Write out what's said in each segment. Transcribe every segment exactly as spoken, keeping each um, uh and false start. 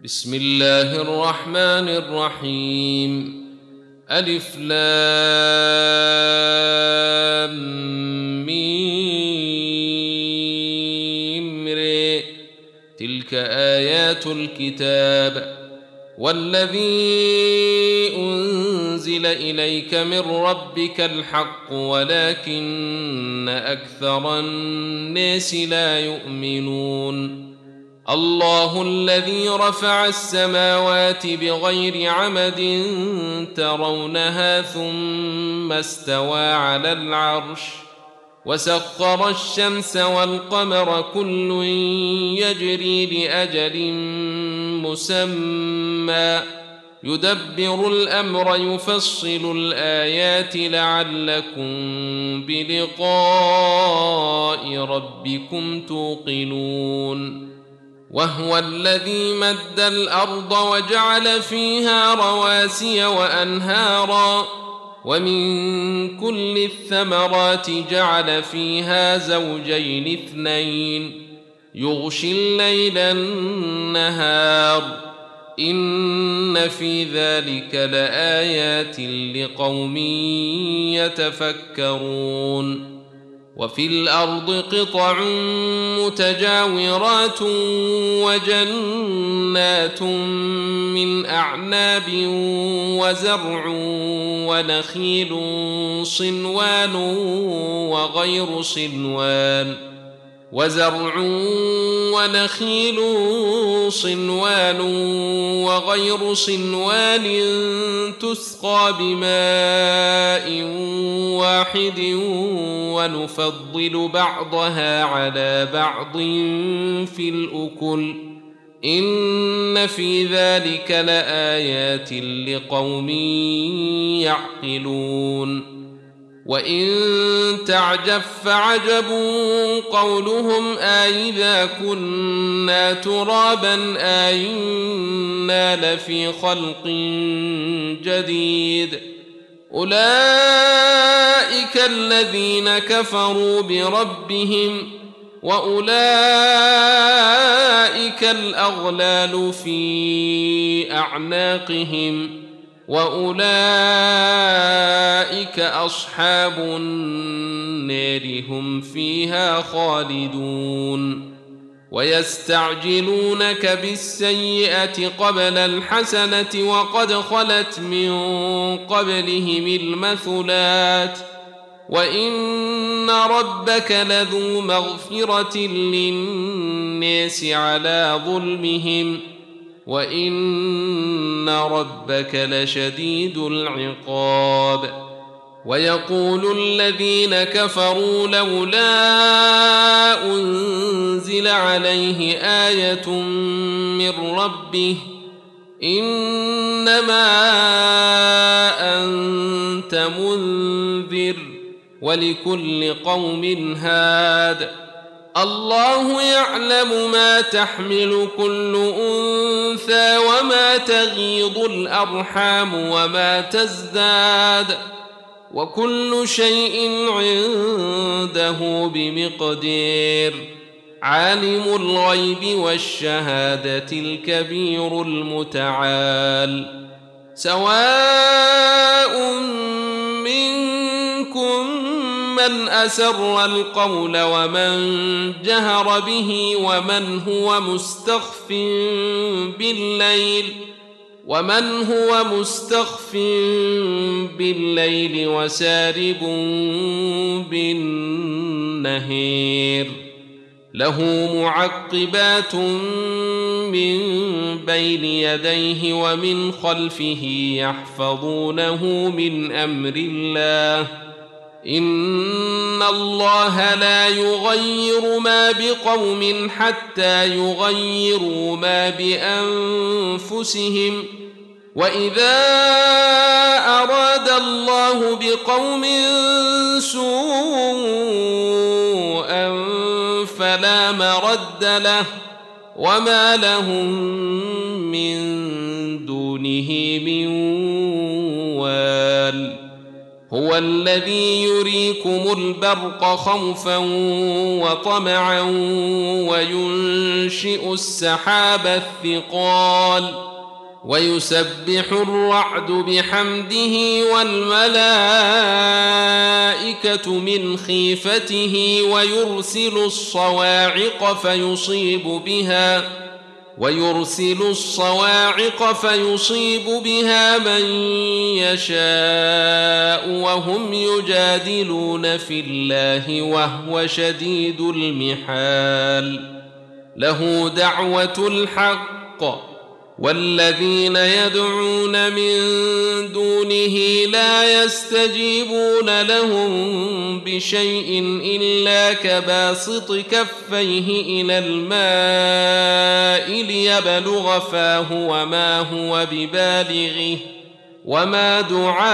بسم الله الرحمن الرحيم. ألف لام ميم ر. تلك آيات الكتاب والذي أنزل إليك من ربك الحق ولكن أكثر الناس لا يؤمنون. الله الذي رفع السماوات بغير عمد ترونها ثم استوى على العرش وسخر الشمس والقمر كل يجري لأجل مسمى يدبر الأمر يفصل الآيات لعلكم بلقاء ربكم توقنون. وهو الذي مد الأرض وجعل فيها رواسي وأنهارا ومن كل الثمرات جعل فيها زوجين اثنين يغشي الليل النهار إن في ذلك لآيات لقوم يتفكرون. وفي الأرض قطع متجاورات وجنات من أعناب وزرع ونخيل صنوان وغير صنوان وزرع ونخيل صنوان وغير صنوان تسقى بماء واحد ونفضل بعضها على بعض في الأكل إن في ذلك لآيات لقوم يعقلون. وإن تعجب فعجب قولهم أإذا كنا ترابا أإنا لفي خلق جديد أولئك الذين كفروا بربهم وأولئك الأغلال في أعناقهم وأولئك أصحاب النار هم فيها خالدون. ويستعجلونك بالسيئة قبل الحسنة وقد خلت من قبلهم المثلات وإن ربك لذو مغفرة للناس على ظلمهم وإن ربك لشديد العقاب. ويقول الذين كفروا لولا أنزل عليه آية من ربه إنما أنت منذر ولكل قوم هاد الله يعلم ما تحمل كل أنثى وما تغيض الأرحام وما تزداد وكل شيء عنده بمقدار. عالم الغيب والشهادة الكبير المتعال. سواء منكم من أسر القول ومن جهر به ومن هو مستخف بالليل ومن هو مستخف بالليل وسارب بالنهار له معقبات من بين يديه ومن خلفه يحفظونه من أمر الله إن الله لا يغير ما بقوم حتى يغيروا ما بأنفسهم وإذا أراد الله بقوم سوءا فلا مرد له وما لهم من دونه من وال. هو الذي يريكم البرق خوفا وطمعا وينشئ السحاب الثقال ويسبح الرعد بحمده والملائكة من خيفته ويرسل الصواعق فيصيب بها ويرسل الصواعق فيصيب بها من يشاء وهم يجادلون في الله وهو شديد المحال له دعوة الحق والذين يدعون من دونه لا يستجيبون لهم بشيء إلا كباسط كفيه إلى الماء ليبلغ فاه وما هو ببالغه وما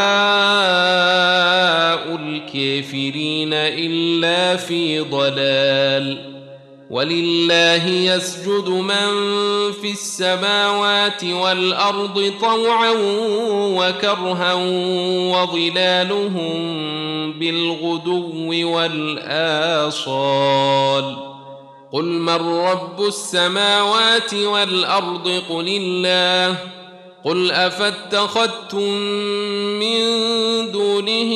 دعاء الكافرين إلا في ضلال ولله يسجد من في السماوات والأرض طوعا وكرها وظلالهم بالغدو والآصال قل من رب السماوات والأرض قل الله قل أفاتخذتم من دونه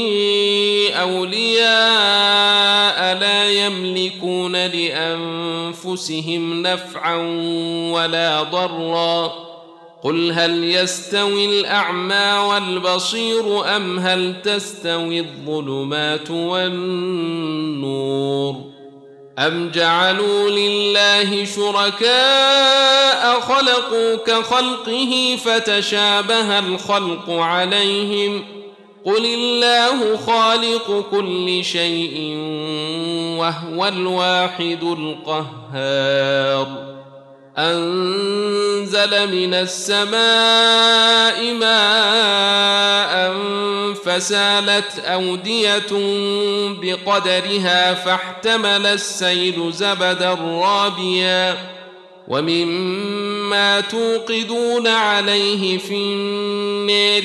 أولياء لا يملكون لأنفسهم نفعا ولا ضرا قل هل يستوي الأعمى والبصير أم هل تستوي الظلمات والنور أم جعلوا لله شركاء خلقوا كخلقه فتشابه الخلق عليهم قل الله خالق كل شيء وهو الواحد القهار أنزل من السماء ماء فسالت أودية بقدرها فاحتمل السيل زبدا رابيا ومما توقدون عليه في النار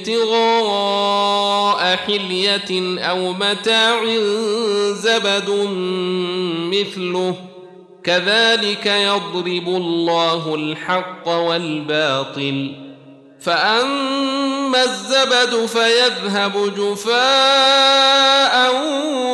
ابتغاء حلية أو متاع زبد مثله كذلك يضرب الله الحق والباطل فأما الزبد فيذهب جفاء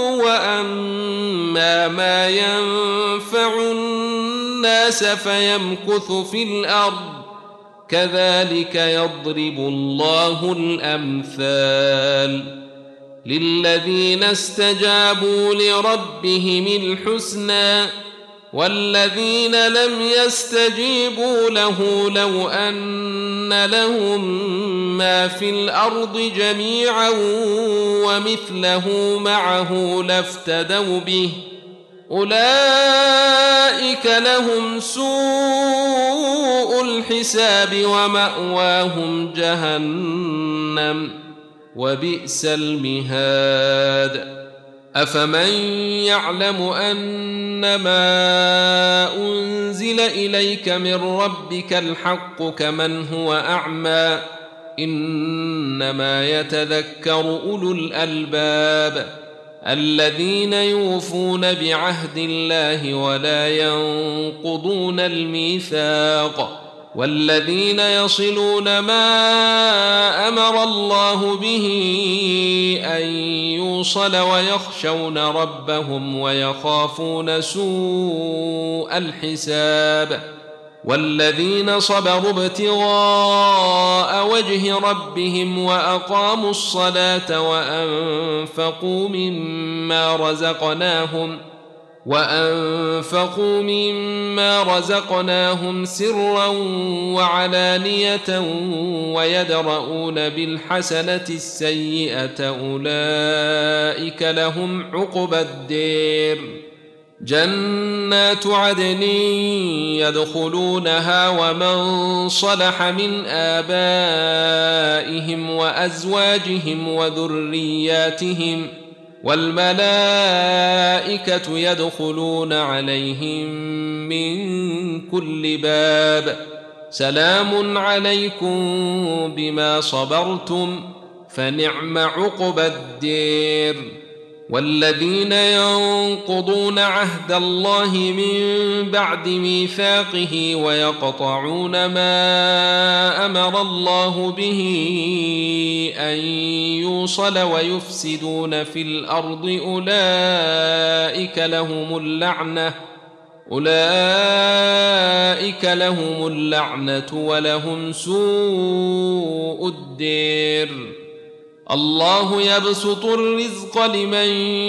وأما ما ينفع الناس فيمكث في الأرض كذلك يضرب الله الأمثال للذين استجابوا لربهم الحسنى والذين لم يستجيبوا له لو أن لهم ما في الأرض جميعا ومثله معه لافتدوا به أولئك لهم سوء الحساب ومأواهم جهنم وبئس المهاد أفمن يعلم أنما أنزل إليك من ربك الحق كمن هو أعمى إنما يتذكر أولو الألباب الذين يوفون بعهد الله ولا ينقضون الميثاق والذين يصلون ما أمر الله به أن يوصل ويخشون ربهم ويخافون سوء الحساب والذين صبروا ابتغاء وجه ربهم وأقاموا الصلاة وأنفقوا مما رزقناهم وأنفقوا مما رزقناهم سرا وعلانية ويدرؤون بالحسنة السيئة أولئك لهم عقبى الدير جنات عدن يدخلونها ومن صلح من آبائهم وأزواجهم وذرياتهم والملائكة يدخلون عليهم من كل باب سلام عليكم بما صبرتم فنعم عقبى الدير. والذين ينقضون عهد الله من بعد ميثاقه ويقطعون ما أمر الله به أن يوصل ويفسدون في الأرض أولئك لهم اللعنة أولئك لهم اللعنة ولهم سوء الدير. الله يبسط الرزق لمن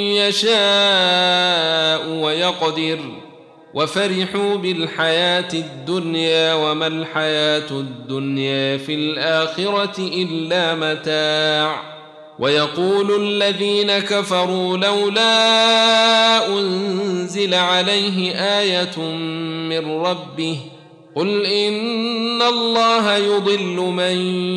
يشاء ويقدر وفرحوا بالحياة الدنيا وما الحياة الدنيا في الآخرة إلا متاع. ويقول الذين كفروا لولا أنزل عليه آية من ربه قل إن الله يضل من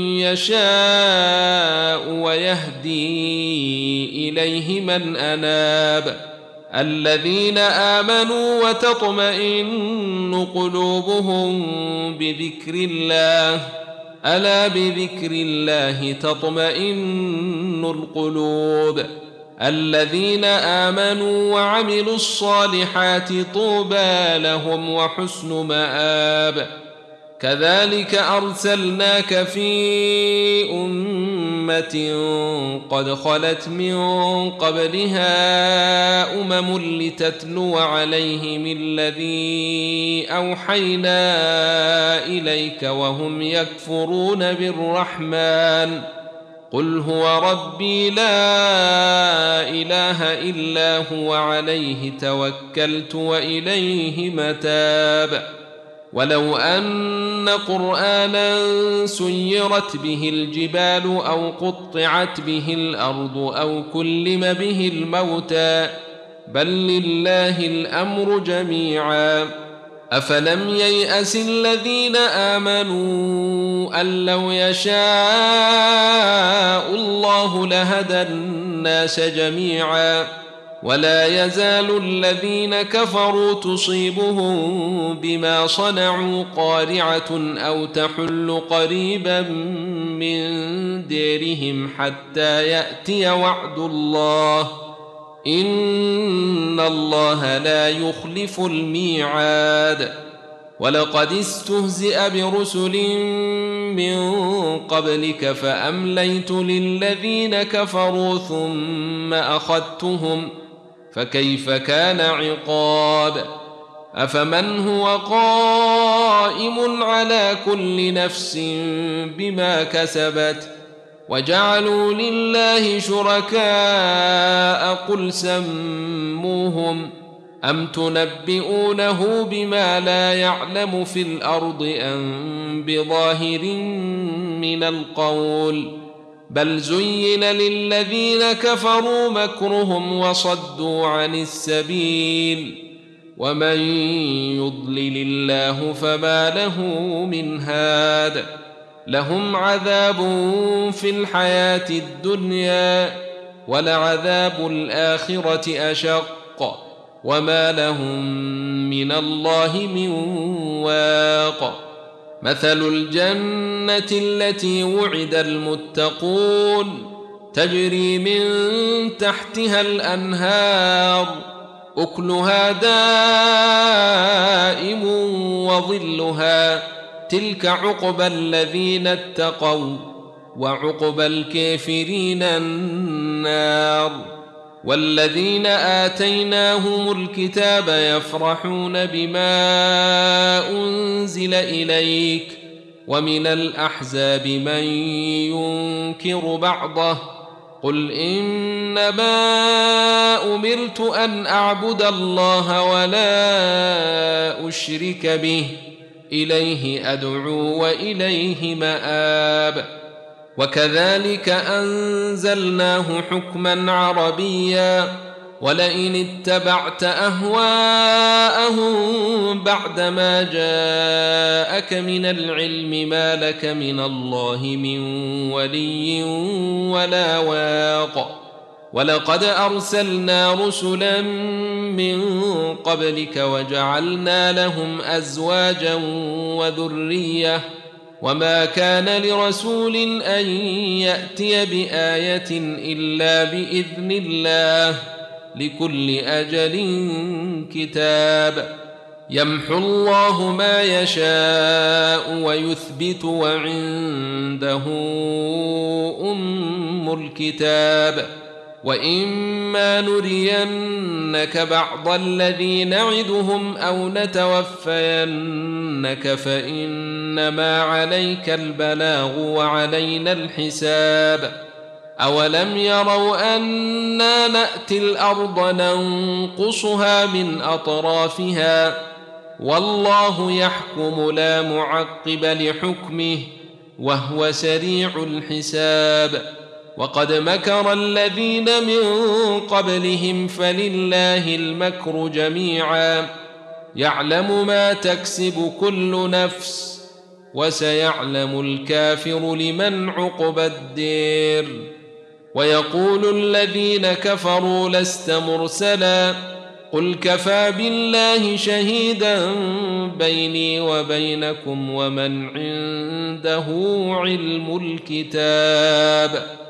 يشاء ويهدي إليه من أناب. الذين آمنوا وتطمئن قلوبهم بذكر الله ألا بذكر الله تطمئن القلوب. الذين آمنوا وعملوا الصالحات طوبى لهم وحسن مآب. كذلك أرسلناك في أمة قد خلت من قبلها أمم لتتلو عليهم الذي أوحينا إليك وهم يكفرون بالرحمن قل هو ربي لا إله إلا هو عليه توكلت وإليه متاب. ولو أن قرآنا سيرت به الجبال أو قطعت به الأرض أو كلم به الموتى بل لله الأمر جميعا. أفلم ييأس الذين آمنوا أن لو يشاء الله لهدى الناس جميعا ولا يزال الذين كفروا تصيبهم بما صنعوا قارعة أو تحل قريبا من ديرهم حتى يأتي وعد الله إن الله لا يخلف الميعاد. ولقد استهزئ برسل من قبلك فأمليت للذين كفروا ثم أخذتهم فكيف كان عقاب. أفمن هو قائم على كل نفس بما كسبت وجعلوا لله شركاء قل سموهم أم تنبئونه بما لا يعلم في الأرض أم بظاهر من القول بل زين للذين كفروا مكرهم وصدوا عن السبيل ومن يضلل الله فما له من هاد. لهم عذاب في الحياة الدنيا ولعذاب الآخرة أشق وما لهم من الله من واق. مثل الجنة التي وعد المتقون تجري من تحتها الأنهار أكلها دائم وظلها تلك عقبى الذين اتقوا وعقبى الكافرين النار. والذين آتيناهم الكتاب يفرحون بما أنزل إليك ومن الأحزاب من ينكر بعضه قل إنما أمرت أن أعبد الله ولا أشرك به إليه أدعو وإليه مآب. وكذلك أنزلناه حكما عربيا ولئن اتبعت أهواءهم بعدما جاءك من العلم ما لك من الله من ولي ولا واق. ولقد أرسلنا رسلا من قبلك وجعلنا لهم أزواجا وذرية وما كان لرسول أن يأتي بآية إلا بإذن الله لكل أجل كتاب يمحو الله ما يشاء ويثبت وعنده أم الكتاب وإما نرينك بعض الذي نعدهم أو نتوفينك فإنما عليك البلاغ وعلينا الحساب أولم يروا أنا نأتي الأرض ننقصها من أطرافها والله يحكم لا معقب لحكمه وهو سريع الحساب وقد مكر الذين من قبلهم فلله المكر جميعا يعلم ما تكسب كل نفس وسيعلم الكافر لمن عقبى الدير ويقول الذين كفروا لست مرسلا قل كفى بالله شهيدا بيني وبينكم ومن عنده علم الكتاب